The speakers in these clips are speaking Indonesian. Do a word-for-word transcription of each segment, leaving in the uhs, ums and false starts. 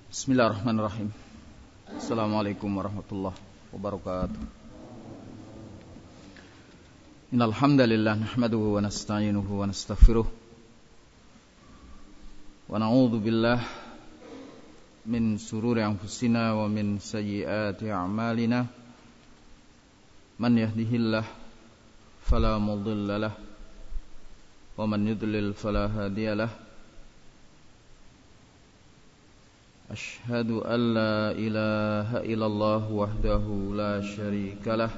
Bismillahirrahmanirrahim. Assalamualaikum warahmatullahi wabarakatuh. Innal hamdalillah nahmaduhu wa nasta'inuhu wa nastaghfiruh wa na'udzu billahi min shururi anfusina wa min sayyiati a'malina. Man yahdihillahu fala mudilla lahu wa man yudlil fala hadiya lahu. Ashhadu an la ilaha illallah wahdahu la syarika lah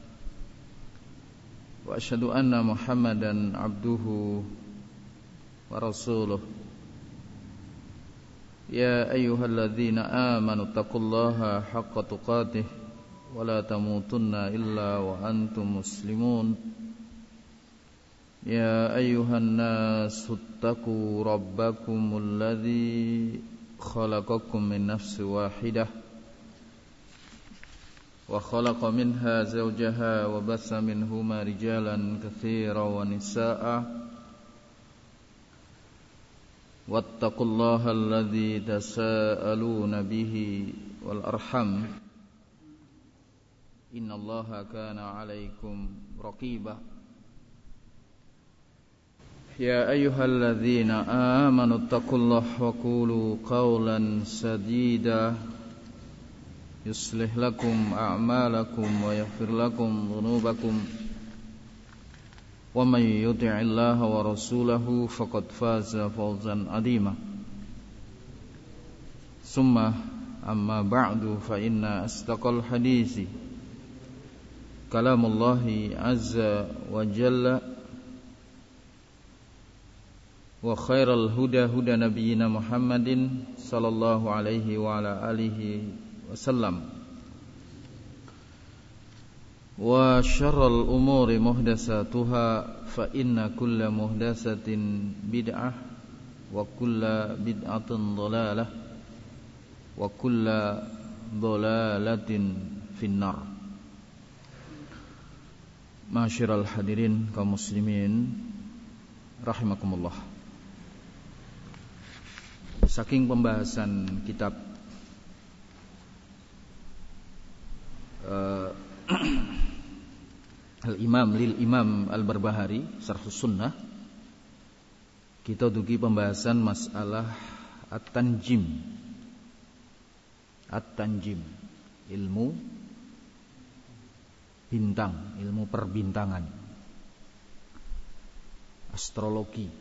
wa ashhadu anna Muhammadan abduhu wa rasuluh. Ya ayyuhalladzina amanu taqullaha haqqa tuqatih wa la tamutunna illa wa antum muslimun. Ya ayyuhan nasu ttaqu rabbakumul ladzi khalaqakum min nafsin wahidah wa khalaqa minha zawjaha wa bassa minhuma rijalan katsiran wa nisaa'a wattaqullaha alladzi tasaaluna bihi wal arham innallaha kana 'alaikum raqiba. Ya ayyuhalladzina amanu taqullaha wa qulu qawlan sadida yuslih lakum a'malakum wa yaghfir lakum dhunubakum wa may yuti'illaha wa rasulahu faqad faza fawzan 'azima. Summa amma ba'du fa inna asdaqal hadisi kalamullahi azza wa jalla wa khairal huda huda nabiyyina Muhammadin sallallahu alaihi wa ala alihi wasallam wa syarrul umuri muhdatsatuha fa inna kulla muhdatsatin bid'ah wa kulla bid'atin dhalalah wa kulla dhalalatin finnar. Ma'asyiral hadirin kaum muslimin rahimakumullah. Saking pembahasan kitab uh, Al-Imam Lil Imam Al-Barbahari Syarhus Sunnah, kita dugi pembahasan masalah At-Tanjim. At-Tanjim, ilmu bintang, ilmu perbintangan, astrologi.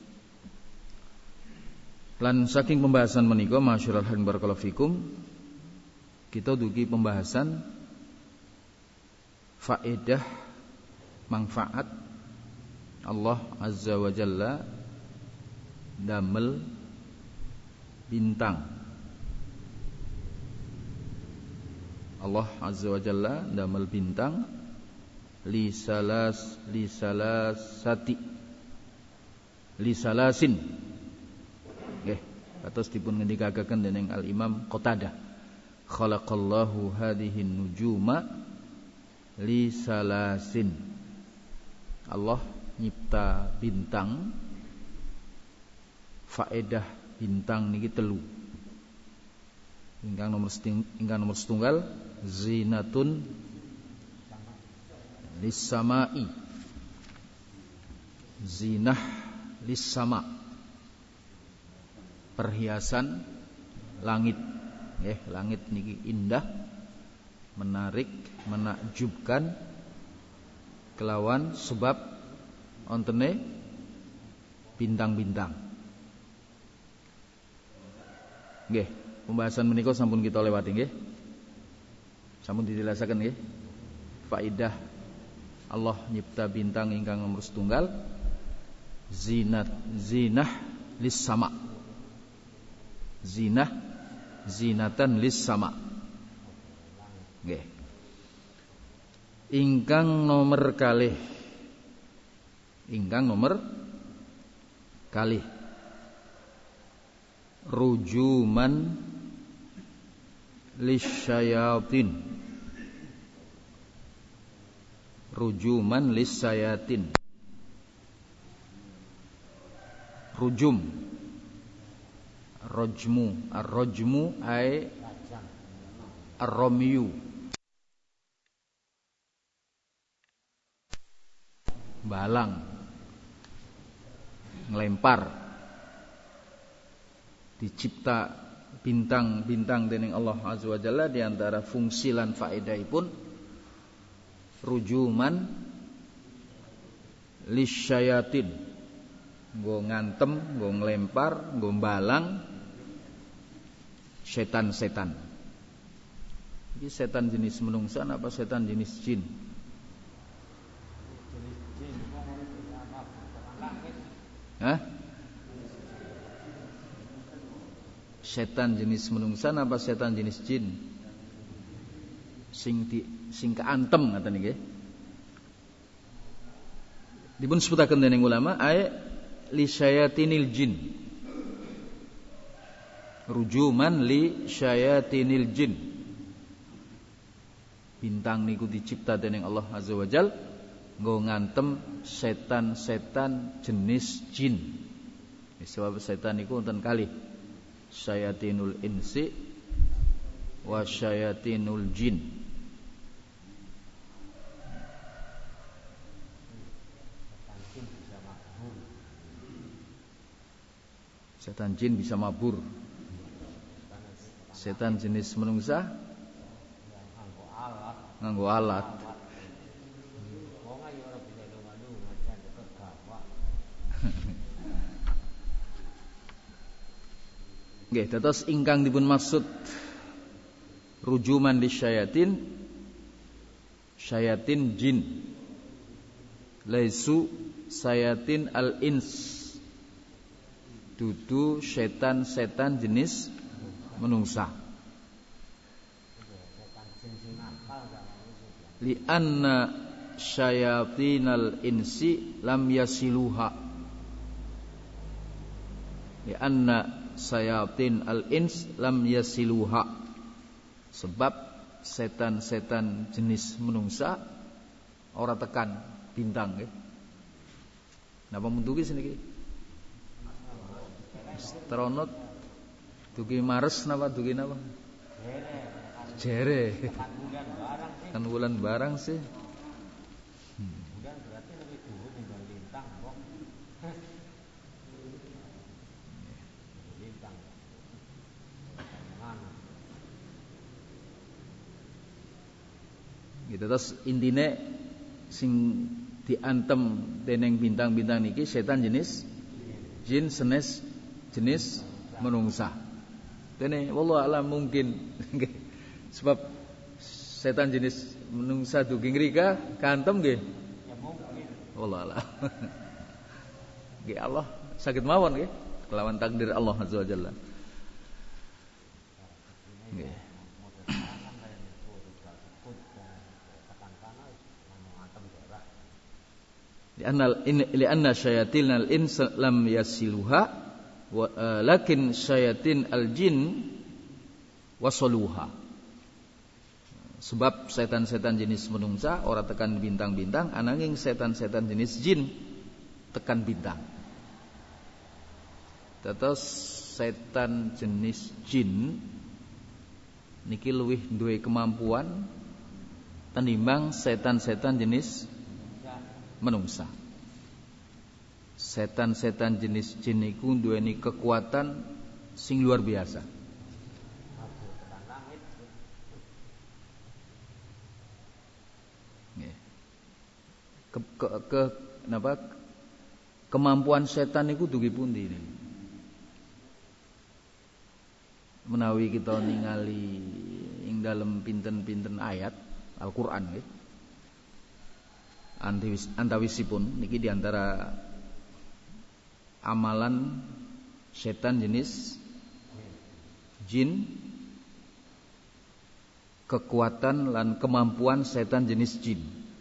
Lan saking pembahasan menika masyarul hadirin barakallahu fikum, kita dugi pembahasan faedah manfaat Allah azza wa jalla damel bintang. Allah azza wa jalla damel bintang li salas li salasati li salasin. Nggih, kados dipun ngendikaken dening Al-Imam Qatadah. Khalaqallahu hadhihi nujuma li salasin. Allah nyipta bintang, faedah bintang niki telu. Ingkang nomor seting, ingkang nomor setunggal zinatun lis samai. Zinah lis sama. Perhiasan langit. Eh, langit niki indah, menarik, menakjubkan kelawan sebab ontene bintang-bintang. Nggih, pembahasan menika sampun kita lewati nggih. Sampun dijelasaken nggih. Faidah Allah nyipta bintang ingkang nomor setunggal zinat zinah lis sama. Zinah zinatan lis sama. Nggih. Ingkang nomor kalih. Ingkang nomor kalih. Rujuman lisyayatin. Rujuman lisyayatin. Rujum Rojmu, ar-rojmu ay ar-romyu, balang, ngelempar. Dicipta bintang-bintang dening Allah Azza wa Jalla, di antara fungsi lan faedahipun rujuman lisyayatin, nggo ngantem, nggo ngelempar, nggo balang setan-setan. Ini setan jenis menungsa apa setan jenis jin? Hah? Setan jenis menungsa apa setan jenis jin? Sing di sing kaantem ngaten nggih. Dipun sebutaken dening ulama ay li syayatinil jin. Rujuman li syayatinil jin. Bintang niku dicipta dening Allah Azza wa Jalla nggo ngantem setan-setan jenis jin. Sebab setan niku wonten kalih, syayatinul insi wa syayatinul jin. Setan jin bisa mabur. Setan jenis menungsa nganggo alat. Nggih, dados ingkang dipun maksud rujuman lisyayatin, syayatin jin, laisu sayatin al-ins, dudu setan-setan jenis menungsa. Li anna syayatinal insi lam yasiluha. Li anna sayatin al-ins lam yasiluha. Sebab setan-setan jenis menungsa ora tekan bintang nggih. Napa mundugi seniki? Astronot dugi Mars napa dugi napa? Jere. Kan bulan barang sih. Hmm. Bulan berarti lebih dulu tinggal lintang, kok. Lintang. Mana? Gitu, terus intine sing diantem dening bintang-bintang niki setan jenis jin senes jenis menungsa. Dene wallahu alam mungkin sebab setan jenis menungsa dugi ngrika kantem nggih. Ya mungkin. Wallahu alam. Nggih Allah saged mawon nggih kelawan takdir Allah Azza wa Jalla. Nggih. Lianna lianna syayatinal ins lam yasiluha wa, uh, lakin syayatin al-jin wasaluha. Sebab setan-setan jenis menungsa ora tekan bintang-bintang, ananging setan-setan jenis jin tekan bintang. Terus setan jenis jin niki luwih duwe kemampuan tenimbang setan-setan jenis menungsa. Setan-setan jenis jin niku duweni kekuatan sing luar biasa. Ke, ke, ke napa kemampuan setan niku dugi pundi ini? Menawi kita ningali ing dalem pinten-pinten ayat Al-Qur'an nggih. Antawisipun niki diantara amalan setan jenis jin, kekuatan lan kemampuan setan jenis jin.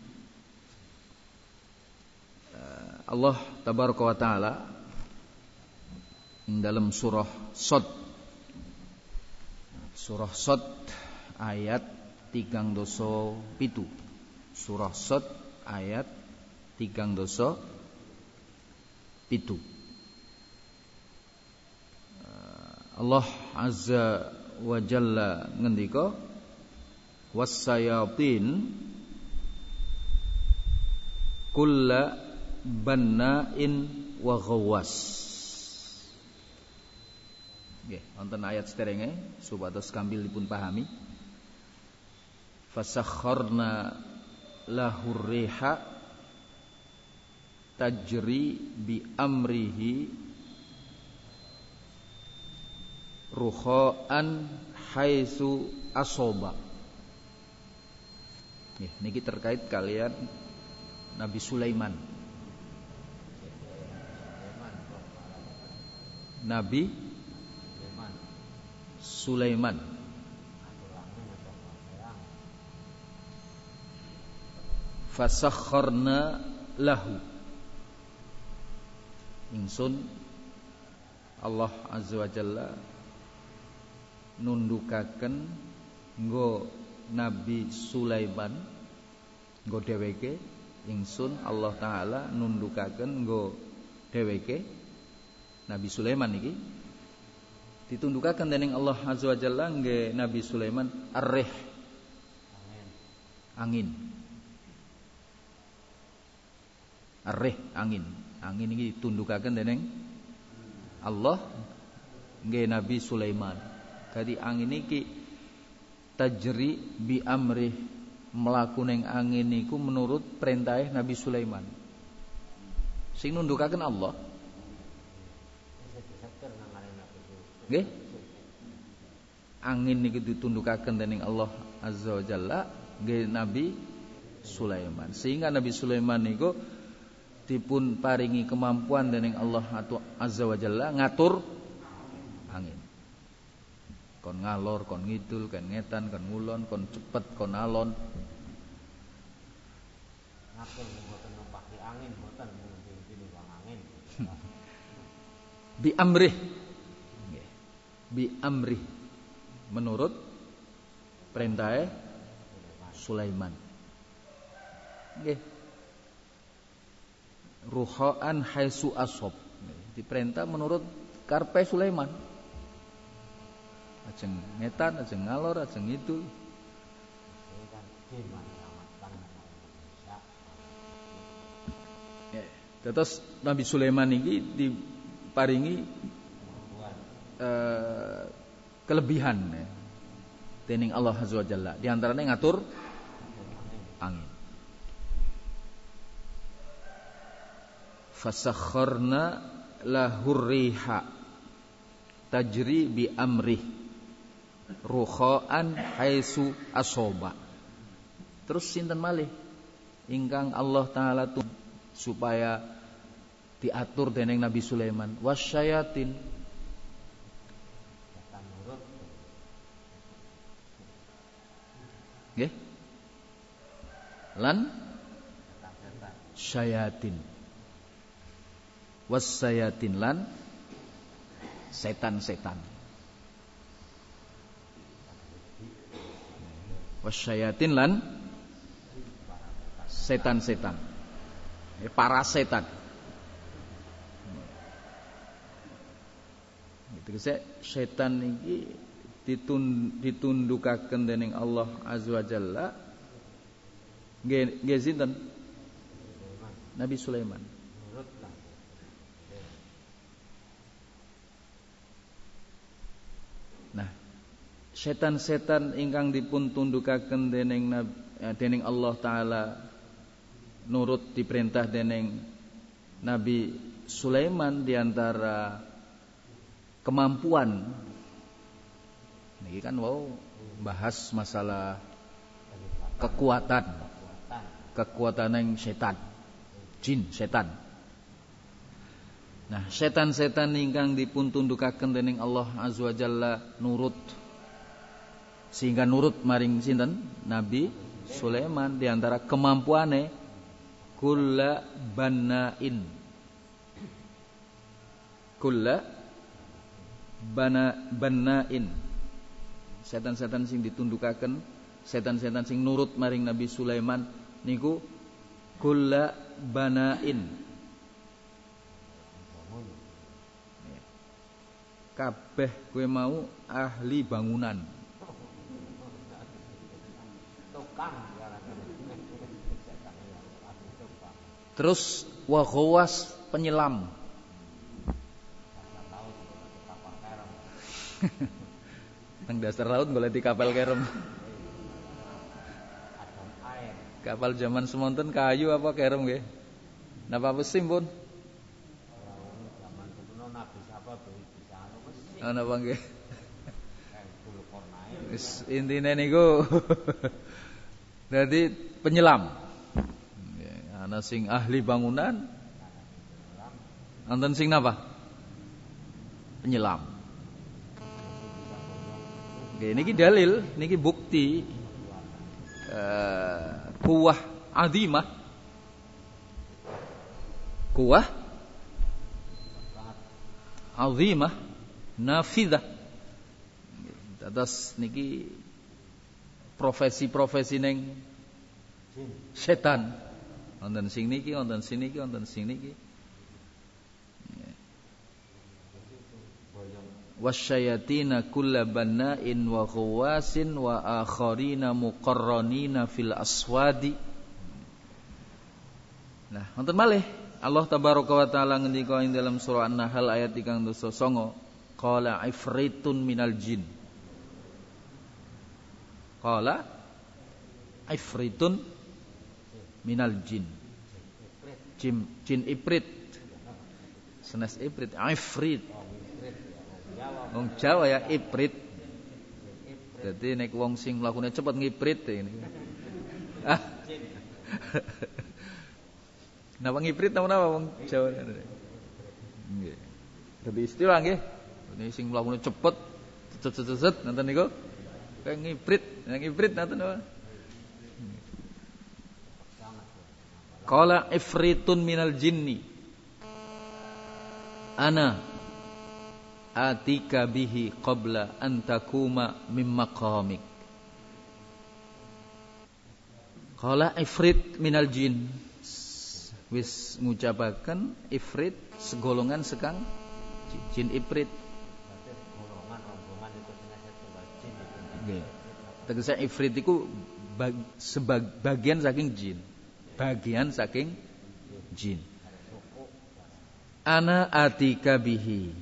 Allah tabaraka wa taala ing dalam surah Shad, surah Shad ayat tigang doso pitu, surah Shad ayat tigang doso pitu. Allah Azza wa Jalla ngendika wassayatin kulla banna'in wa ghawwas. Nggih, wonten ayat sedherenge supados kambil dipun pahami. Fasakharna lahur riha tajri bi amrihi ruhaan haitsu asoba. Nggih, niki terkait kalian Nabi Sulaiman. Nabi Sulaiman. Fasakharna lahu. Ingsun Allah Azza wa Jalla nundukaken nggo Nabi Sulaiman, nggo dheweke ingsun Allah taala nundukaken nggo dheweke Nabi Sulaiman iki ditundukaken dening Allah Azza wa Jalla nggih Nabi Sulaiman ar-rih angin. Ar-rih angin. Angin iki ditundukaken dening Allah nggih Nabi Sulaiman. Dadi angin iki tajri bi amrih mlaku ning angin niku menurut perintah Nabi Sulaiman. Sing nundukaken Allah. Nggih. Angin niku ditundukaken dening Allah Azza wa Jalla nggih Nabi Sulaiman. Sehingga Nabi Sulaiman niku dipun paringi kemampuan dening Allah Azza wa Jalla ngatur angin. Kon ngalor, kon ngidul, kon ngetan, kon ngulon, kon cepet, kon alon. Ngatur mboten numpaki angin, mboten timbang angin. Bi amrih. Bi amrih menurut perintah Sulaiman. Nggih. Ruhaan haitsu asob. Diperintah menurut karepe Sulaiman. Ajeng ngetan, ajeng ngalor, ajeng ngidul. Ya, terus Nabi Sulaiman ini diparingi eh, kelebihan ya, dening Allah Azza wa Jalla. Di antaranya ngatur angin. Fasakharna lahur riha tajri bi amrih ruhaan haitsu asoba. Terus sinten malih ingkang Allah taala tun supaya diatur dening Nabi Sulaiman wasyayatin nggih lan syayatin wasyayatin lan setan-setan. Wasyayatin lan setan-setan. Para setan. Gitu setan iki ditundukaken dening Allah Azza wa Jalla nggih nggih sinten? Nabi Sulaiman. Nah, setan-setan ingkang dipun tundukaken dening dening Allah taala nurut diperintah dening Nabi Sulaiman diantara kemampuan. Niki kan wow bahas masalah kekuatan. Kekuatan yang setan. Jin, setan. Nah, setan-setan ingkang dipun tundukaken dening Allah Azza wa Jalla nurut sehingga nurut maring sinten? Nabi Sulaiman diantara kemampuane kulla banain. Kulla bana banain. Setan-setan sing ditundukaken, setan-setan sing nurut maring Nabi Sulaiman niku kulla banain. kabeh kowe mau ahli bangunan. Tukang Terus wa ghawas penyelam. Nang dasar laut golek di kapal kerem. Kapal zaman semonten kayu apa kerem nggih? Napa mesin pun? Zaman kuno Nabi sapa bisa anu mesin. Ana apa nggih? Kayak dulu kornae. Wis intine niku dadi penyelam. Ana sing ahli bangunan. Anten sing napa? Penyelam. Oke, niki dalil, niki bukti uh, kuwah azimah. Kuwah azimah nafidah. Atas niki profesi-profesi neng setan. Wonten sing niki, wonten sing niki, wonten sing niki. Wasyayatina kulla banna'in wa ghawasin wa akharina muqarranina fil aswadi. Nah, wonten malih Allah tabaraka wa taala ngendika ing dalam surah An-Nahl ayat tigang dasa songo, qala ifritun minal jin. Qala ifritun minal jin. Jin, jin ifrit. Senes ifrit, ifrit. Wong Jawa ya ifrit. Jadi nek wong sing mlakune cepet ngiprit ini. Ah. Napa ngiprit napa napa wong Jawa. Nggih. Dadi istilah nggih. Ini sing mlakune cepet, cet-cet-cet nanten niku kayak ngiprit, ngiprit nanten napa. Qala ifritun minal jinni ana atika bihi qabla an takuma mim maqamik. Qala ifrit minal jin. Wis ngucapaken ifrit segolongan sekang jin ifrit. Golongan rombongan itu jin itu. Nggih. Tegese ifrit iku sebagian saking jin. Bagian saking jin. Ana atika bihi.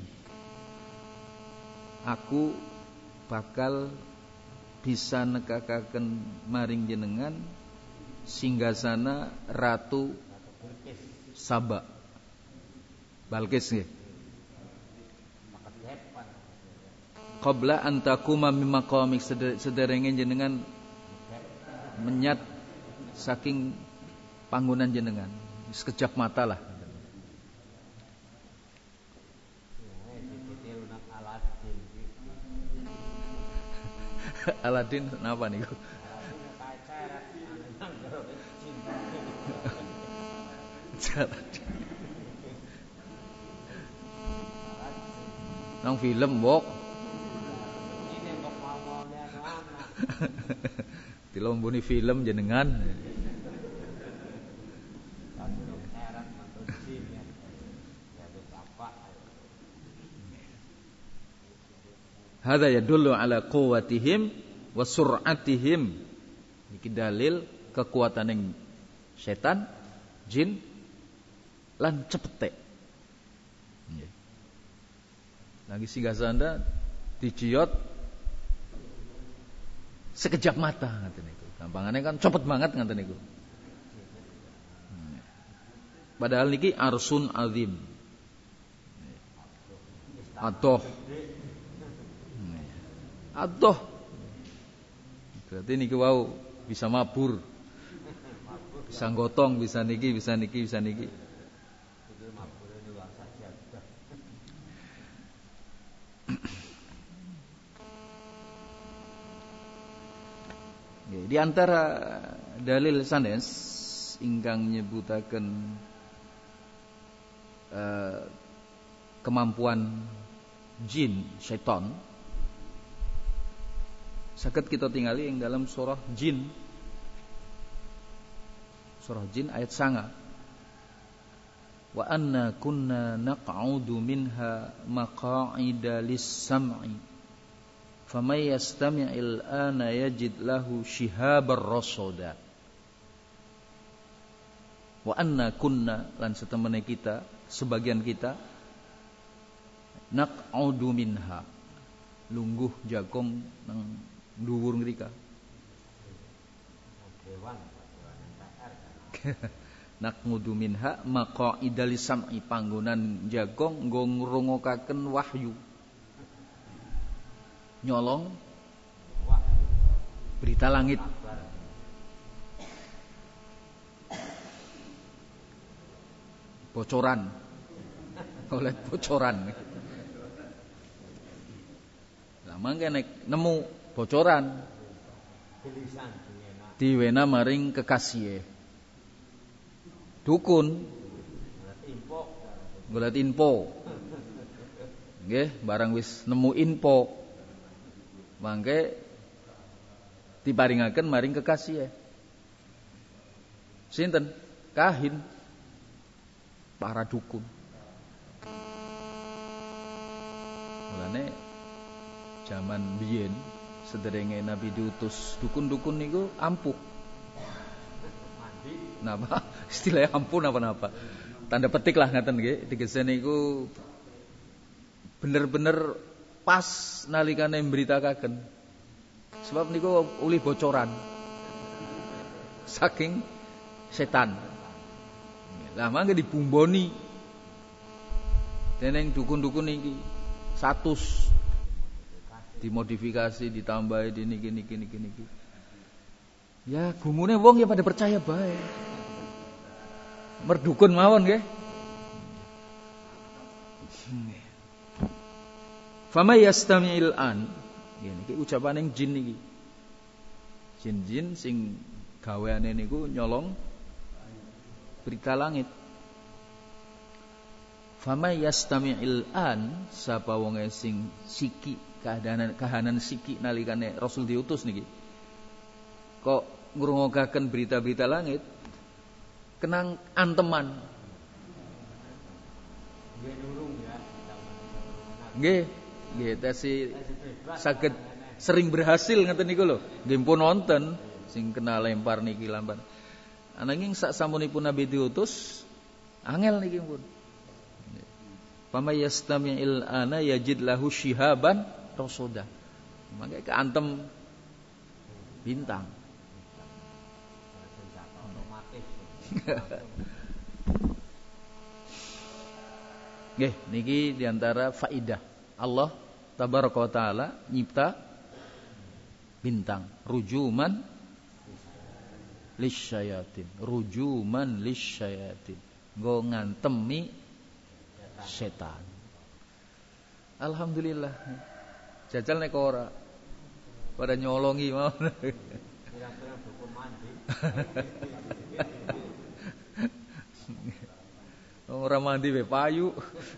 Aku bakal bisa nekakaken maring jenengan singgasana Ratu Saba. Balkis nggih. Qabla an takuma mim maqamik, sederenge jenengan menyat saking panggonan jenengan, sekejap mata lah. Aladin kenapa nih? Nang film bok. Dilomboni film jenengan. Hadza yadullu ala quwwatihim wa sur'atihim. Iki dalil kekuataning setan, jin lan cepete. Nggih. Lagi singgasana dijiot sekejap mata ngaten niku. Gampangane kan cepet banget ngaten niku. Padahal niki arsun azim. Adoh. Adoh. Berarti niki wau bisa mabur. Bisa gotong, bisa niki, bisa niki, bisa niki. Di antara dalil sanes ingkang nyebutaken uh, kemampuan jin, syaitan, saged kita tingali ing dalam surah Jin. Surah Jin ayat sanga. Wa anna kunna naq'udu minha maq'ida lis-sam'i faman yastami'il ana yajid lahu shihabar rasada. Wa anna kunna lan setemene kita, sebagian kita, naq'udu minha lungguh jagong nang dhuwur ngrika. Naq'udu minha maq'ida lis-sam'i panggonan jagong nggo ngrungokaken wahyu. Nyolong berita langit. Bocoran. Oleh bocoran. Lah mangke nek nemu bocoran diwena maring kekasih. Dukun golek info. Nggih, barang wis nemu info mangke diparingaken maring kekasih. Sinten? Kahin. Para dukun. Mulane zaman biyen sederenge Nabi diutus dukun-dukun niku ampuh. Napa? Istilahnya ampun apa-apa. Tanda petik lah ngaten nggih, tegese niku bener-bener pas nalikane mberitakaken. Sebab niku uli bocoran. Saking setan. Lah mangke dibumboni dening dukun-dukun iki satus dimodifikasi ditambahi di niki niki niki niki. Ya gumune wong ya pada percaya bae. Merdukun mawon nggih. Fama yastami'il an. Ngene iki ucapaning jin niki. Jin-jin sing gaweane niku nyolong berita langit. Fama yastami'il an, sapa wonge sing siki kahanan kahanan siki nalikane Rasul diutus niki. Kok ngrungokaken berita-berita langit kenang anteman. Nggih nurung ya. Nggih, nggih tesi saged sering berhasil ngeten niku lho. Nggih pun nonton sing kena lempar niki lampan. Ananging sak sampunipun Nabi diutus angel niki pun. Pama yastami'il ana yajid lahu shihaban rasada. Mangke keantem bintang. Nggih, niki diantara faidah Allah tabaraka wa taala nyipta bintang rujuman lisyayatin, rujuman lisyayatin, nggo ngantemi setan. Alhamdulillah. Jajal nek ora pada nyolongi mau. Kira-kira dukun mandi. Ora mandi be payu.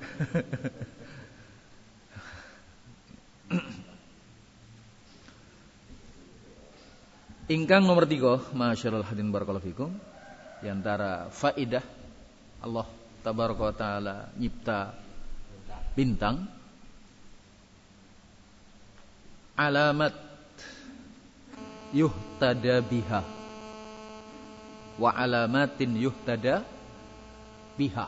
Ingkang nomor tiga, masyaallah hadirin barakallahu fikum, di antara faidah Allah tabaraka wa taala nyipta bintang, alamat yuhtada biha wa alamatin yuhtada biha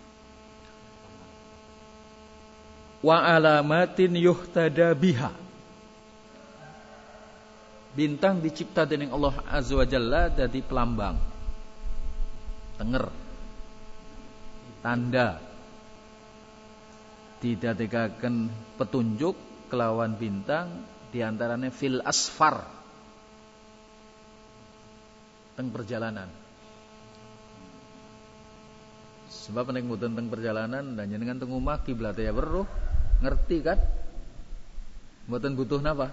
wa alamatin yuhtada biha. Bintang dicipta dening Allah azza wa jalla dadi pelambang, tenger, tanda, didadekaken petunjuk kelawan bintang diantaranya fil asfar, teng perjalanan. Sebab nek mboten teng perjalanan dan jenengan teng omah kiblate ya weruh, ngerti kan? Mboten butuh napa?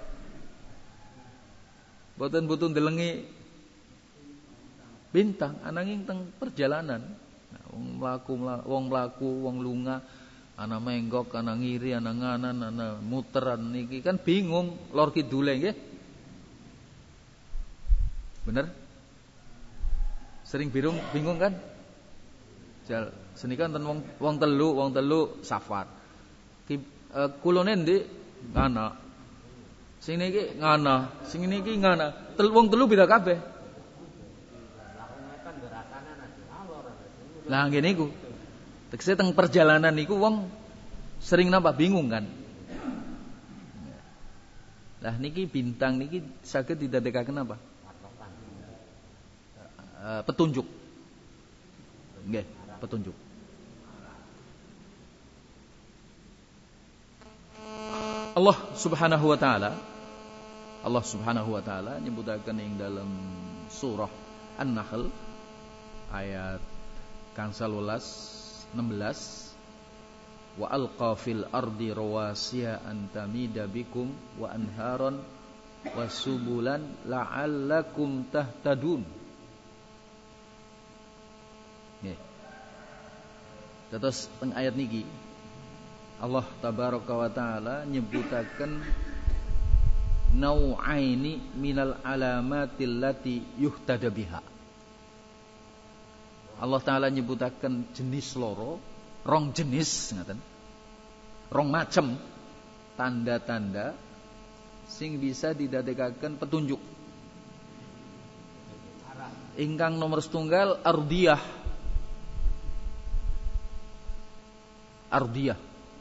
Mboten butuh ndelengi bintang, ananging teng perjalanan. Nah, wong mlaku wong mlaku wong lunga, ana menggok, ana ngiri, ana nganan, ana muteran niki kan bingung lor kidule nggih. Bener? Sering bingung bingung kan? Jal Senika enten wong wong telu, wong telu safar. Ki uh, kulone ndek ngana. Sing niki ngana, sing niki ngana. Tel wong telu beda kabeh. Lah ngene iku. Tekse teng perjalanan niku wong sering napa bingung kan. Lah niki bintang niki saged didadekaken apa? Uh, petunjuk. Nggih, petunjuk. Allah Subhanahu wa taala Allah Subhanahu wa taala nyebutaken ing dalam surah An-Nahl ayat gangsal welas enam belas wa alqa fil ardi rawasiya an tamida bikum wa anharon wa subulan la'allakum tahtadun. Nggih. Terus teng ayat niki Allah tabaraka wa taala nyebutaken nau'aini minal alamatil lati yuhtada biha. Allah taala nyebutaken jenis loro, rong jenis ngaten. Rong macem tanda-tanda sing bisa didadekaken petunjuk. Ingkang nomor setunggal ardiyah. Ardiyah.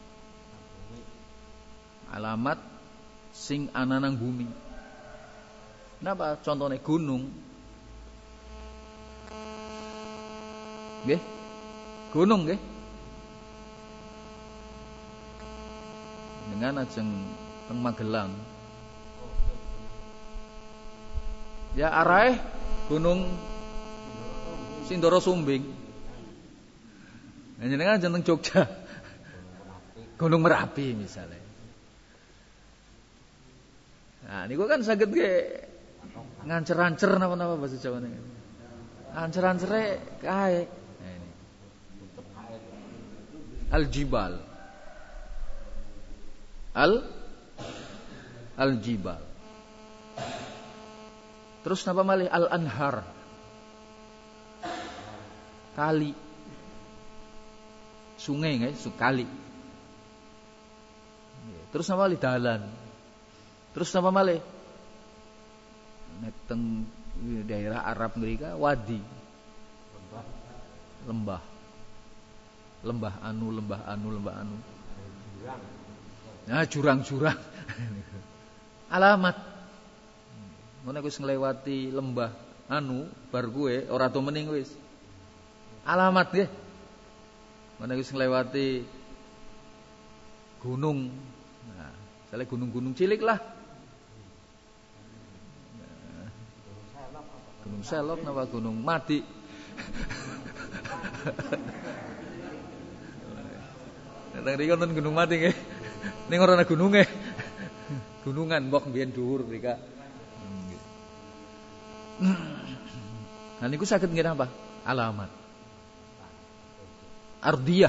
Alamat sing ana nang bumi. Napa contohnya gunung? Nggih. Gunung nggih. Dengan ajeng teng Magelang. Ya arahe Gunung Sindoro Sumbing. Jenengan ajeng teng Jogja. Gunung Merapi misalnya. Nah, niku kan saged ge ngancer-ancer napa-napa bahasa Jawa niku. Ancer-ancere kae. Nah, ini. Al-jibal. Al Al-jibal. Terus napa malih al-anhar. Kali. Sungai nggih, kali. Terus napa malih dalan. Terus napa malih? Nek teng daerah Arab mrika wadi. Lembah. Lembah anu, lembah anu, lembah anu. Nah, jurang-jurang. Alamat. Ngono wis nglewati lembah anu bar kuwe ora to mening wis. Alamat nggih. Ngono wis nglewati gunung. Nah, sale gunung-gunung cilik lah. Gunung Selok napa Gunung Mati. Datang rika nonton Gunung Mati nggih. Ning ora ana gununge. Gunungan mbok mbiyen dhuwur mrika. Nah niku saged nggih napa? Alamat. Ardiyah.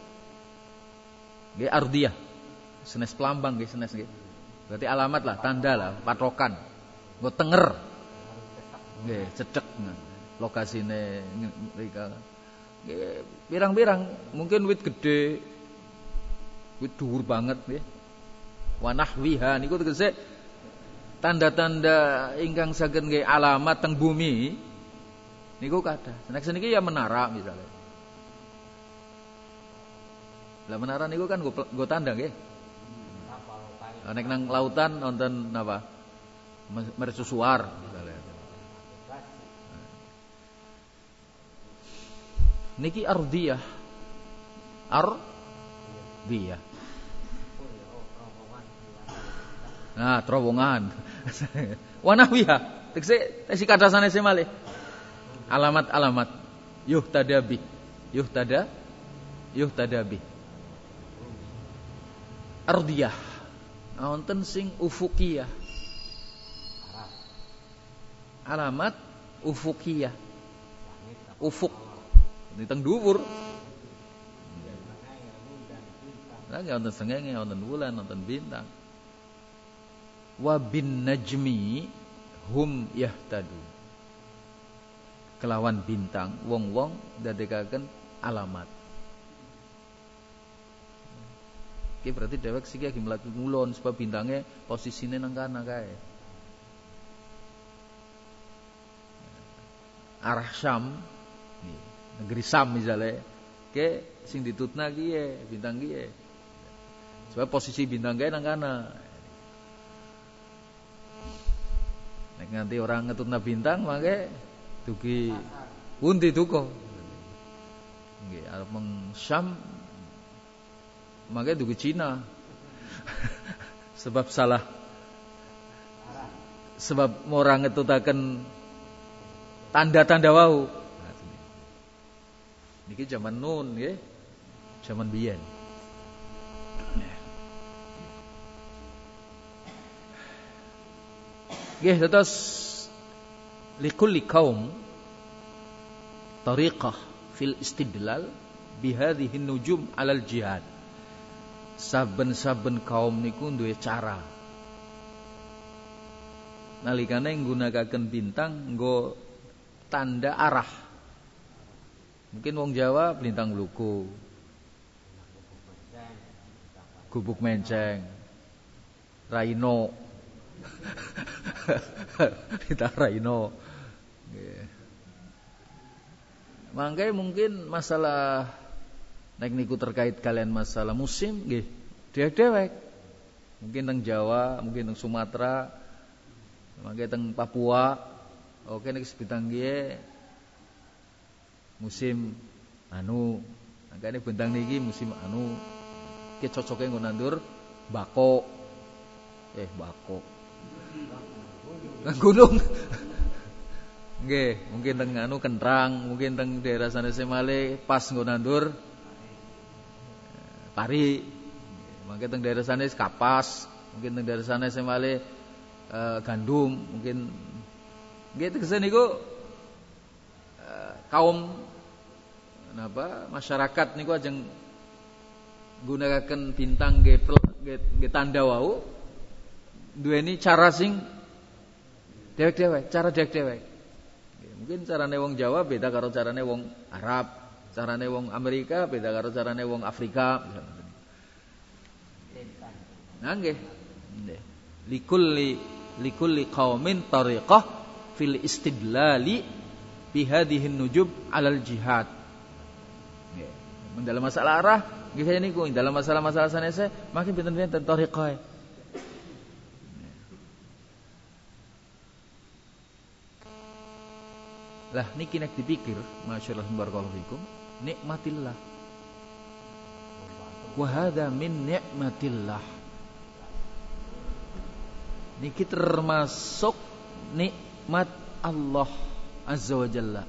Nggih ardiyah. Senes pelambang nggih senes nggih. Berarti alamat lah, tanda lah, patokan. Nggo tenger. Nggih, cedhek lokasine mrika. Nggih, pirang-pirang mungkin wit gede. Wit dhuwur banget nggih. Wa nahwiha niku tegese tanda-tanda ingkang saged nggih alamat teng bumi niku kathah. Nek seniki ya menara misalnya. Lah menara niku kan nggo tanda nggih. Nek nang lautan wonten napa? Mercusuar misalnya. Niki ardiyah. Ardiyah. Nah, terowongan. Wanahwiha. Tekse tesi kata sanes malih. Alamat-alamat. Yuh tadabi. Yuh tada. Yuh tadabi. Ardiyah. Wonten sing ufukiyah. Alamat ufukiyah. Ufuk. Di teng dhuwur. Lah wonten srengenge, wonten wulan, wonten bintang. Wa bin najmi hum yahtadu. Kelawan bintang wong-wong dadekaken alamat. Ki berarti dhewek siki lagi mlaku ngulon sebab bintangnya posisine nang kana kae. Arah Syam, negeri Syam misalnya, ke sing ditutna kiye, bintang kiye. Sebab posisi bintang kae nang kana. Nek nganti orang ngetutna bintang mangke dugi pundi duka. Nggih, arep meng Syam mangke dugi Cina. Sebab salah. Sebab ora ngetutaken tanda-tanda wau. Niki zaman nun nggih. Zaman biyen. Nggih, terus likulli qaum tariqah fil istidlal bihadhihi nujum alal jihad. Saben-saben kaum niku duwe cara nalikane nggunakaken bintang nggo tanda arah. Mungkin wong Jawa blintang luku, gubuk menceng, raino, kita raino. Mangke mungkin masalah nek niku terkait kalian masalah musim nggih dewek-dewek. Mungkin teng Jawa, mungkin teng Sumatera, mangke teng Papua. Oke nek sebintang nggih musim anu, mangkane bentang niki musim anu. Ki cocoke nggo nandur bako. Eh bako. Nang gunung. Nggih, mungkin teng anu kentrang, mungkin teng daerah sana semale pas nggo nandur pari. Mungkin teng daerah sana kapas, mungkin teng daerah sana semale uh, gandum, mungkin nggih tegese niku uh, kaum napa masyarakat niku ajeng gunakaken bintang nggih nggih tanda wau duweni cara sing dewek-dewek, cara dewek-dewek. Mungkin carane wong Jawa beda karo carane wong Arab, carane wong Amerika beda karo carane wong Afrika. Nah nggih. Nggih. Likulli likulli qaumin tariqah fil istidlali bihadhihi nujub 'alal jihad. Nggih. Dalam masalah arah nggih saya niku, dalam masalah-masalah sanese makin benten-benten tariqah. Lah niki nek dipikir, masyaallah barakallahu fikum, nikmatillah. Wa hadza min nikmatillah. Niki termasuk nikmat Allah Azza wa Jalla.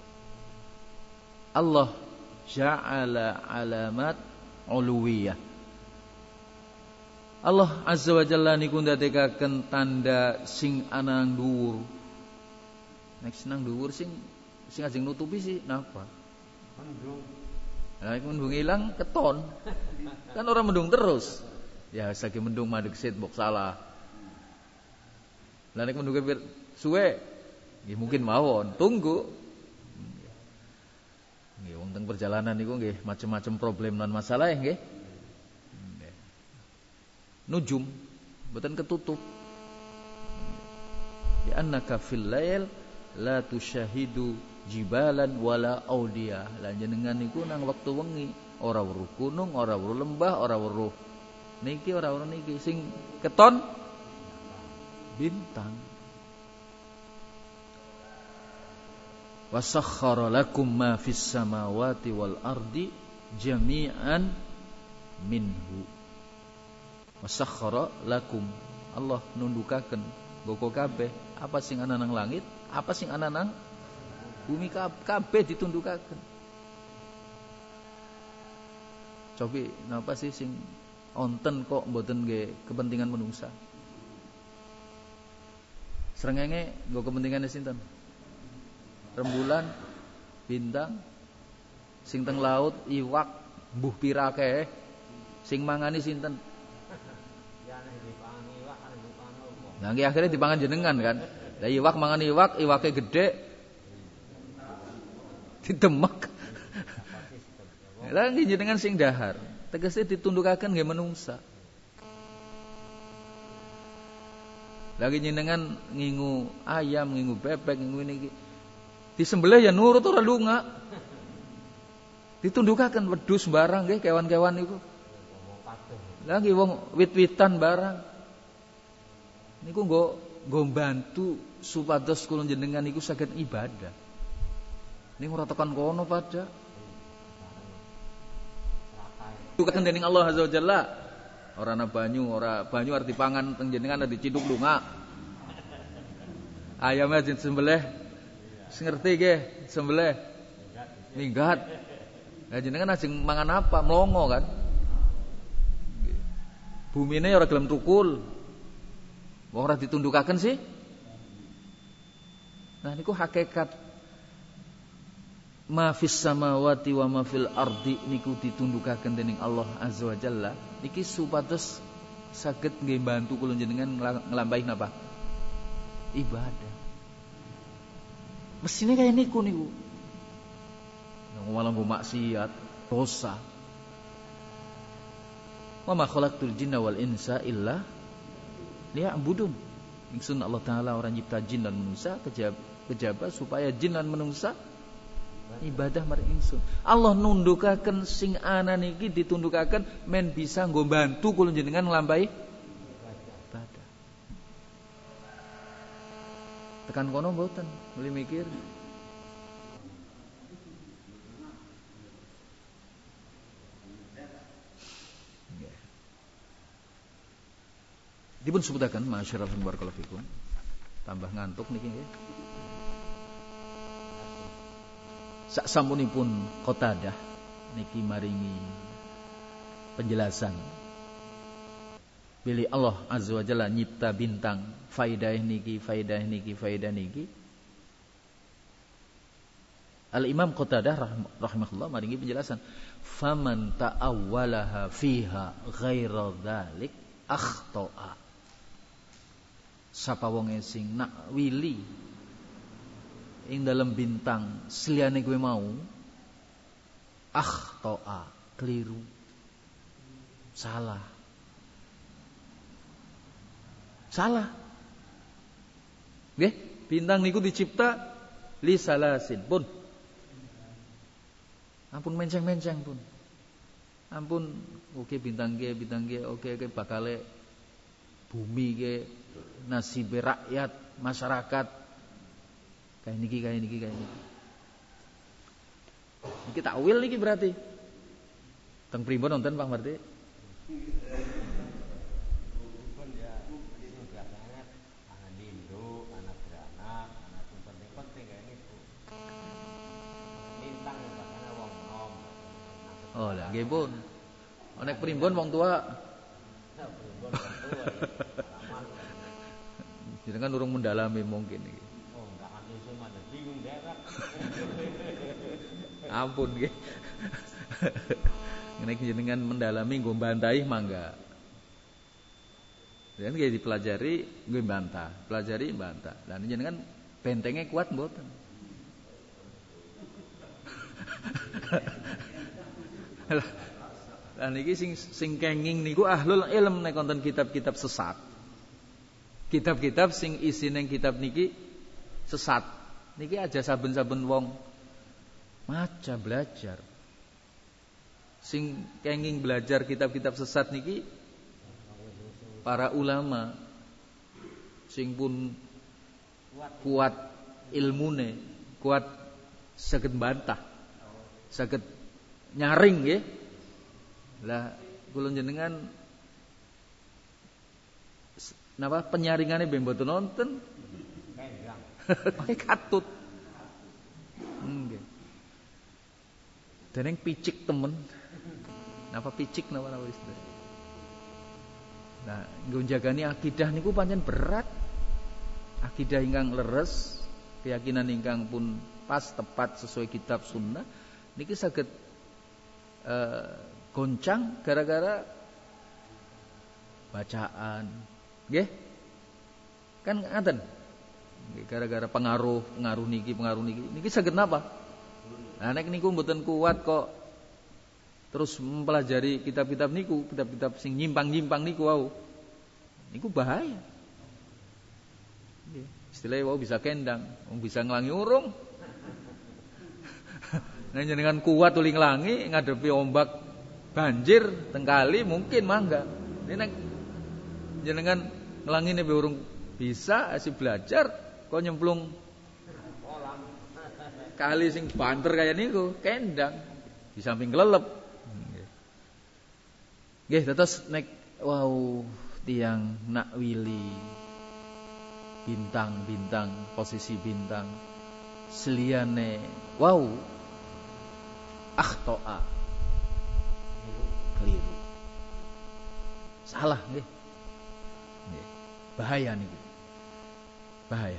Allah ja'ala alamat uluwiyah. Allah Azza wa Jalla niku ndadekaken tanda sing ana dhuwur. Nek senang dhuwur sing sing ajeng nutupi sih napa? Mendung. Lah iku mendung ilang keton. Kan orang mendung terus. Ya saiki mendung madhek sit mbok salah. Lah nek mendung suwe nggih mungkin mawon, tunggu. Nggih wong teng perjalanan niku nggih macam-macam problem lan masalah nggih. Nujum mboten ketutup. Ya annaka fil lail la tusyahidu jibalan wala audia. Lan jenengan niku nang wektu wengi ora weruh gunung, ora weruh lembah, ora weruh niki, ora weruh niki, sing keton bintang. Wasakhkhara lakum ma fis samawati wal ardi jami'an minhu. Wasakhkhara lakum, Allah nundukaken boko kabeh apa sing ana nang langit, apa sing ana nang bumi, kabeh ditundukaken. Cobi napa sih sing onten kok mboten nggih kepentingan manungsa? Srengenge nggo kepentingane sinten? Rembulan, bintang, sing teng laut, iwak, mbuh pirake, sing mangani sinten? Nah, nggih akhirnya dipangan jenengan kan. Lah iwak mangan iwak, iwake gede didemek. Lah nggih jenengan sing dahar. Tegese ditundukaken nggih menungsa. Lagi jenengan ngingu ayam, ngingu bebek, ngingu ini disembelih ya nurut ora lunga. Ditundukaken wedhus barang nggih kewan-kewan niku. Lagi wong wit-witan barang. Niku nggo nggo bantu supados kula jenengan niku saged ibadah. Ning ora tekan kono pada. Tukaken dening Allah Azza wa Jalla. Ora ana banyu, ora banyu arep dipangan teng jenengan ada diciduk lunga. Ayamnya jen sembelih. Sing ngerti nggih, sembelih. Minggat. Lah jenengan ajeng mangan apa? Mlongo kan. Bumine ora gelem tukul. Wong ora ditundukaken sih. Nah niku hakikat ma fis samawati wa ma fil ardi niku ditundukaken dening Allah Azza wa Jalla. Niki supados saged nggih bantu kula jenengan nglampahi napa? Ibadah. Mesine kaya niku niku. Nang malah nggo maksiat, dosa. Wa ma khalaqtul jinna wal insa illa liya'budun. Ingsun Allah Taala orang nyipta jin dan manusia kejaba supaya jin dan manusia ibadah marang ingsun. Allah nundukaken sing ana niki ditundukaken men bisa nggo bantu kula jenengan nglampahi ibadah. Tekan kono mboten, muli mikir. Dipun sebutaken masyarakat barakallahu fikum. Tambah ngantuk niki nggih. Sak sampunipun Qatadah niki maringi penjelasan bilih Allah Azza wa Jalla nyipta bintang faidah niki faidah niki faidah niki. Al Imam Qatadah rahimahullah maringi penjelasan faman ta'awwalaha fiha ghaira dzalik akhta'a. Sapa wong sing nak wili ing dalam bintang seliyane kowe mau akhta'a, keliru, salah salah nggih. Bintang niku dicipta li salasin pun ampun menceng-menceng pun ampun oke bintang ge bintang ge oke oke bakale bumi ge nasib rakyat masyarakat kayak niki kayak niki kayak niki. Niki takwil niki berarti. Teng pripun nonton Pak Marti? Pun ya sudah banget anak induk, anak beranak, anak yang penting-penting kayak niku. Bintang yang bakane wong nom. Oh, lah nggih pun. Nek primbon wong tua. Nah, primbon wong tua. Jenengan urung mendalami mungkin iki. Oh, enggak anu semua bingung daerah. Ampun nggih. Nek jenengan mendalami nggo bantahi mangga. Jenengan nggih dipelajari nggo bantah, pelajari bantah. Lah jenengan bentenge kuat mboten? Lah niki sing sing kenging niku ahlul ilm nek konten kitab-kitab sesat. Kitab-kitab sing isine kitab niki sesat. Niki aja saben-saben wong maca belajar. Sing kenging belajar kitab-kitab sesat niki para ulama sing pun kuat ilmune, kuat saged bantah, saged nyaring nggih. Lah kula jenengan napa penyaringane ben mboten nonton. Pakai katut. Nggih. Dereng picik temen. Napa picik napa napa istilah. Nah, nggo njagani akidah niku pancen berat. Akidah ingkang leres, keyakinan ingkang pun pas tepat sesuai kitab sunnah niki saged uh, goncang gara-gara bacaan. Nggih. Kan ngaten. Gara-gara pengaruh, pengaruh niki, pengaruh niki. Niki saged napa? Nah nek niku mboten kuat kok terus mempelajari kitab-kitab niku, kitab-kitab sing nyimpang-nyimpang niku wau. Niku bahaya. Istilahnya wau bisa kendang, wong bisa nglangi urung. Nah jenengan kuat tuli nglangi ngadepi ombak banjir tengkali mungkin mangga. Ini nek jenengan nglangi be urung bisa asih belajar kok nyemplung kali sing banter kaya niku kendang di samping kelelep. Nggih, terus nek wow tiang nakwili bintang-bintang, posisi bintang seliyane wow akhtoa keliru. Salah nggih. Nggih. Bahaya niku. Bahaya.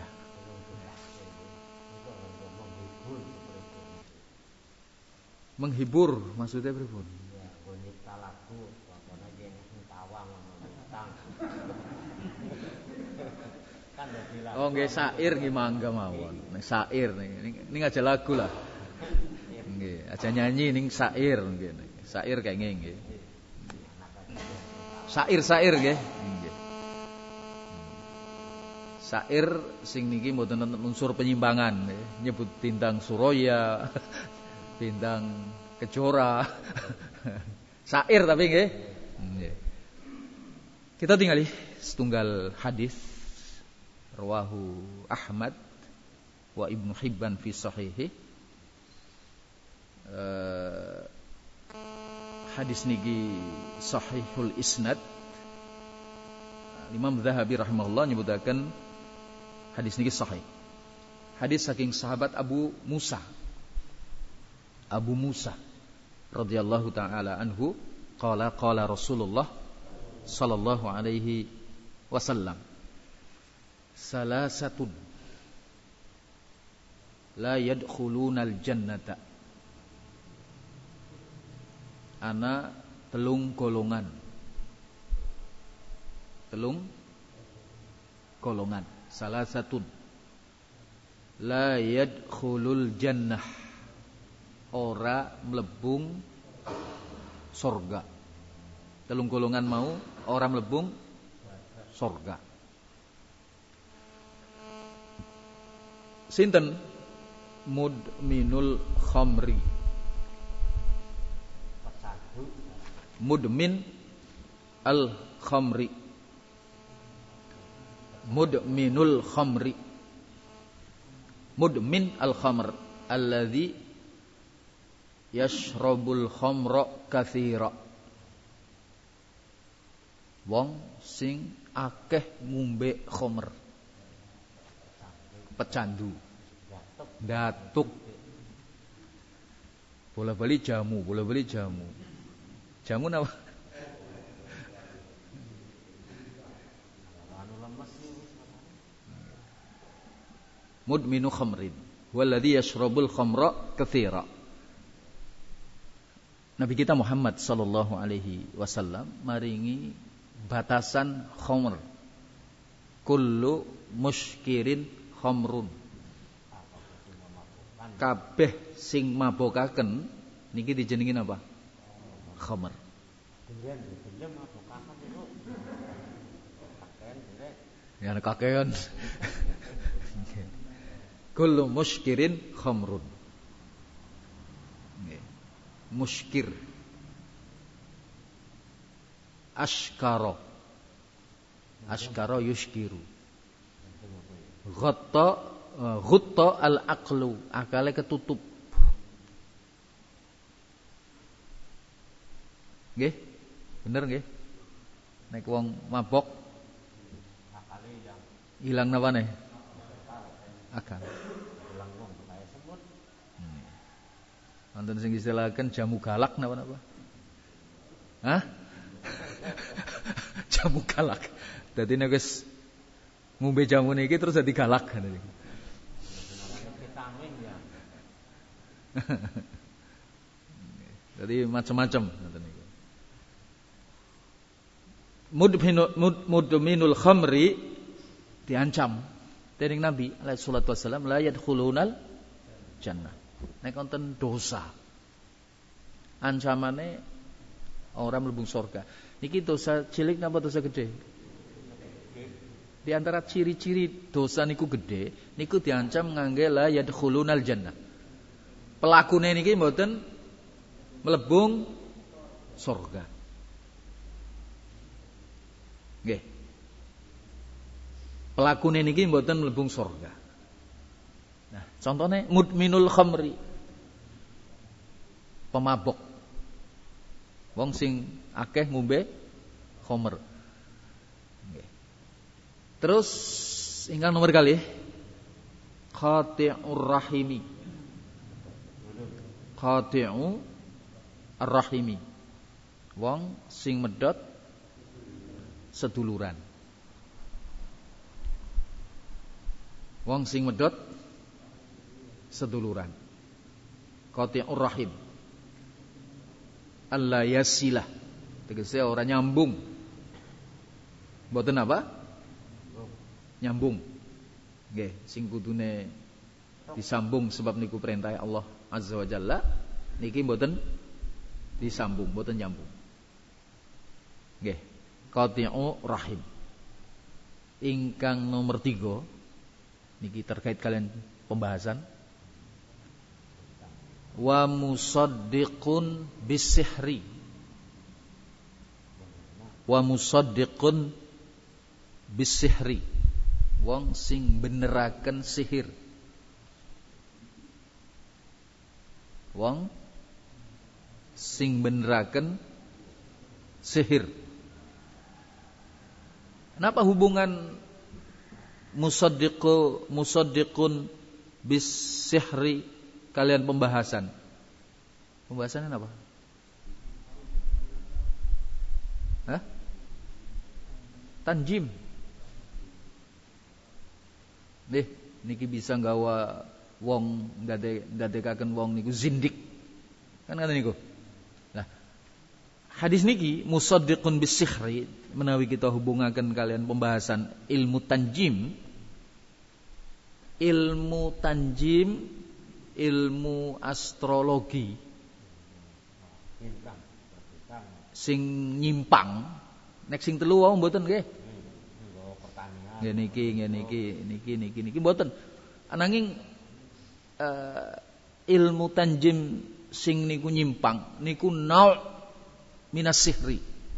Menghibur maksudnya pripun? Ya, nyipta lagu, contohnya yang tawang tang. Kan dadi lagu. Oh, nggih syair nggih mangga mawon. Nek syair nih, ini aja lagu lah. Nggih, aja nyanyi ning syair nggih. Syair kayak nggih. Syair-syair nggih. Nggih. Syair sing niki mboten unsur penyimpangan nggih. Nyebut bintang Suraya. Bintang Kejora. Syair tapi nggih. Nggih. Kita tinggali setunggal hadis rawahu Ahmad wa Ibnu Hibban fi sahihi. Uh, hadis niki sahihul isnad. Imam Dzahabi rahimahullah nyebutaken hadis niki sahih. Hadis saking sahabat Abu Musa Abu Musa radhiyallahu taala anhu qala qala Rasulullah sallallahu alaihi wasallam salasatun la yadkhulunal jannata ana telung golongan telung golongan salasatun la yadkhulul jannah ora mlebung surga. Telung golongan mau ora mlebung surga. Sinten? Mudminul khamri. Mudmin al khamri. Mudminul khamri. Mudmin al khamr alladzi yashrabul khamra katsira. Wong sing akeh ngombe khamr. Pecandu. Datuk. Bola-bali jamu, bola-bali jamu. Jamu napa? Mudminu khamrin walladzi yashrabul khamra katsira. Nabi kita Muhammad sallallahu alaihi wasallam maringi batasan khamr. Kullu muskirin khamrun. Kabeh sing mabokaken niki dijenengi apa? Khamr. Ya kakean. Kullu muskirin khamrun. Muskir Ashkaro Ashkaro yushkiru Ghatta Ghutta al-aqlu akale ketutup. Nggih? Bener nggih? Nek wong mabok akale ilang. Ilang napane? Akal. Ilang wong kaya semut. Wonten sing istilahkan jamu galak napa-napa? Hah? Jamu galak. Dadi nek wis ngombe jamu niki terus dadi galak ngene iki. Vitamin ya. Jadi macam-macam ngoten niku. Mudminul mudminul khamri diancam dening Nabi alaihi salatu wasallam la yadkhulunal jannah. Nek wonten dosa ancamane orang mlebu surga. Niki dosa cilik napa dosa gede? Di antara ciri-ciri dosa niku gede, niku diancam ngangge la yadkhulunal jannah. Pelakune niki mboten mlebung surga. Nggih. Pelakune niki mboten mlebung surga. Nah, contohnya mudminul khamri. Pemabok. Wong sing akeh ngombe khamr. Nggih. Terus ingkang nomor kali qati'ur rahimi. Qati'u ar-rahimi. Wong sing medhot seduluran. Wong sing medhot seduluran. Qati'ur rahim. Allah yasilah. Tegese ora nyambung. Mboten apa? Nyambung. Nggih, sing kudune disambung sebab niku perintah Allah Azza wa Jalla. Niki mboten disambung, mboten nyambung. Nggih. Qati'u rahim. Ingkang nomor tiga niki terkait kalian pembahasan wa musaddiqun bisihri. Wa musaddiqun bisihri. Wong sing beneraken sihir. Wong sing beneraken sihir. Kenapa hubungan musaddiqu musaddiqun bisihri kalian pembahasan? Pembahasannya apa? Hah? Tanjim. Nih, niki bisa nggawa wong ngade ngadekaken wong niku zindik. Kan ngoten niku. Nah, hadis niki musaddiqun bisihri menawi kita hubungaken kalian pembahasan ilmu tanjim. Ilmu tanjim, ilmu astrologi sing nyimpang nek sing telu wae mboten nggih. Nggih niki nggih niki niki niki niki mboten. Ananging uh, ilmu tanjim sing niku nyimpang niku nau' minas sihri.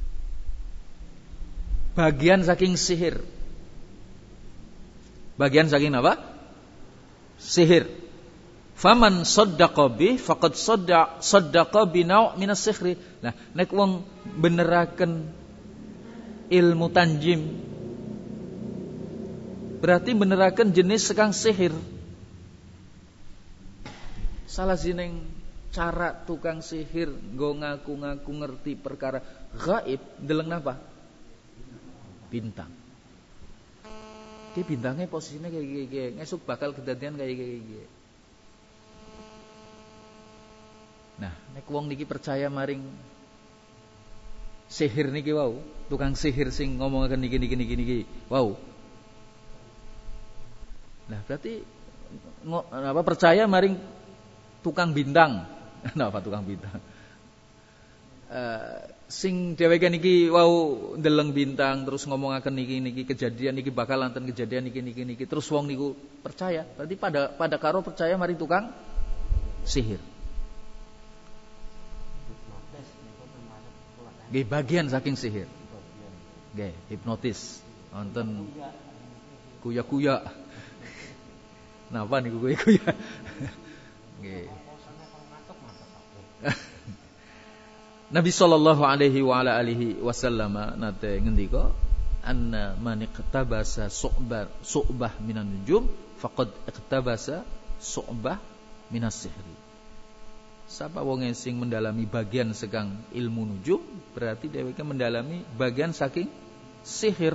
Bagian saking sihir. Bagian saking apa? Sihir. Faman saddaqa bi faqad saddaqa saddaqa bi nau' minas sihri. Nah, nek wong beneraken ilmu tanjim berarti beneraken jenis sekang sihir. Salah sining cara tukang sihir nggo ngaku-ngaku ngerti perkara gaib ndeleng napa? Bintang. Ki bintangnya posisinya kayak gini, ngesuk bakal kedadian kayak gini. Nah, nek wong niki percaya maring sihir niki wau, tukang sihir sing ngomongaken niki niki niki niki wau. Nah, berarti apa percaya maring tukang bintang. Napa tukang bintang? Uh, sing dheweke niki wau ndeleng bintang terus ngomongaken niki niki kejadian niki bakal lanten kejadian niki niki niki terus wong niku percaya. Berarti pada pada karo percaya maring tukang sihir. Nggih bagian saking sihir. Nggih, hipnotis. Wonten kuya-kuya. Napa niku kuya-kuya? Nggih. Nabi sallallahu alaihi wa ala alihi wasallam nate ngendika anna man iqtabasa su'bah su'bah minan nujum faqad iqtabasa su'bah minas sihri. Sapa wong sing mendalami bagian sekang ilmu nujum berarti dheweke mendalami bagian saking sihir.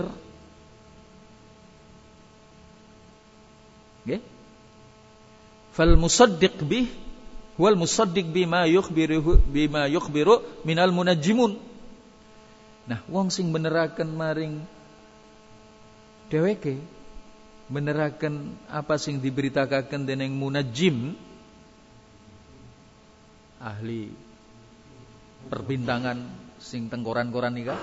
Nggih. Fal musaddiq bih wal musaddiq bima yukhbiru bima yukhbiru minal munajjimun. Nah, wong sing beneraken maring dheweke beneraken apa sing diberitakaken dening munajjim ahli perbintangan sing teng koran-koran nika.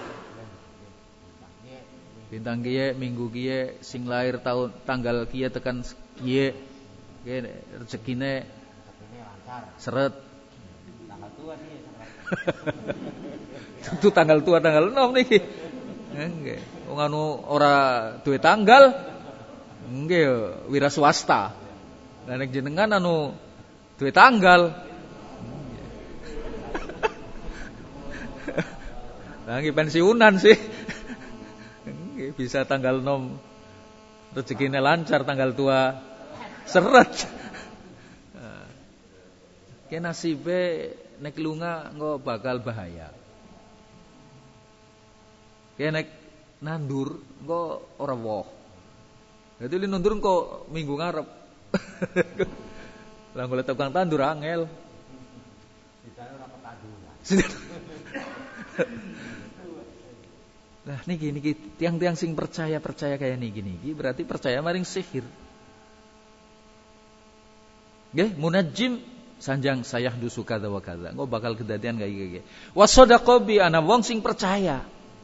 Bintang kiye minggu kiye sing lahir tahun tanggal kiye tekan kiye kiye rezekine seret. Tanggal tua sih. Itu tanggal tua tanggal enam niki. Nggih. Wong anu ora duwe tanggal nggih wira swasta. Lah nek jenengan anu duwe tanggal. Lah nggih pensiunan sih. Nggih bisa tanggal enam rezekine lancar, tanggal tua seret. Ki nasibe nek lunga engko bakal bahaya. Ki nek nandur engko ora woh. Dadi li nandur engko minggu ngarep. Lah golek tukang tandur angel. Ditane ora ketanduran. Nah niki niki tiang-tiang sing percaya-percaya kayak niki niki berarti percaya maring sihir. Nggih, munajjim sanjang sayah dusu kada wa kada. Engko bakal kedadian kayak iki. Wa shadaqo bi ana wong sing percaya.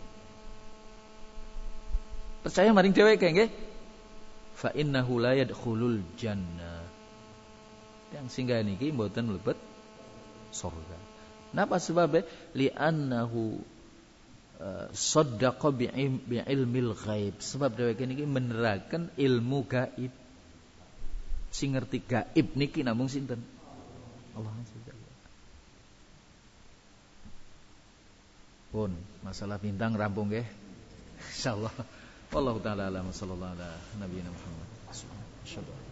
Percaya maring dheweke nggih. Fa innahu la yadkhulul jannah. Yang singgah niki mboten mlebet surga. Napa sebabnya? Li annahu uh, saddaqa bi ilmil ghaib. Sebab dheweke niki meneraken ilmu gaib. Sing ngerti gaib niki namung sinten? Allah subhanahu. Pun masalah bintang rampung nggih. Insyaallah. Wallahu taala alam sallallahu ala nabiyina Muhammad.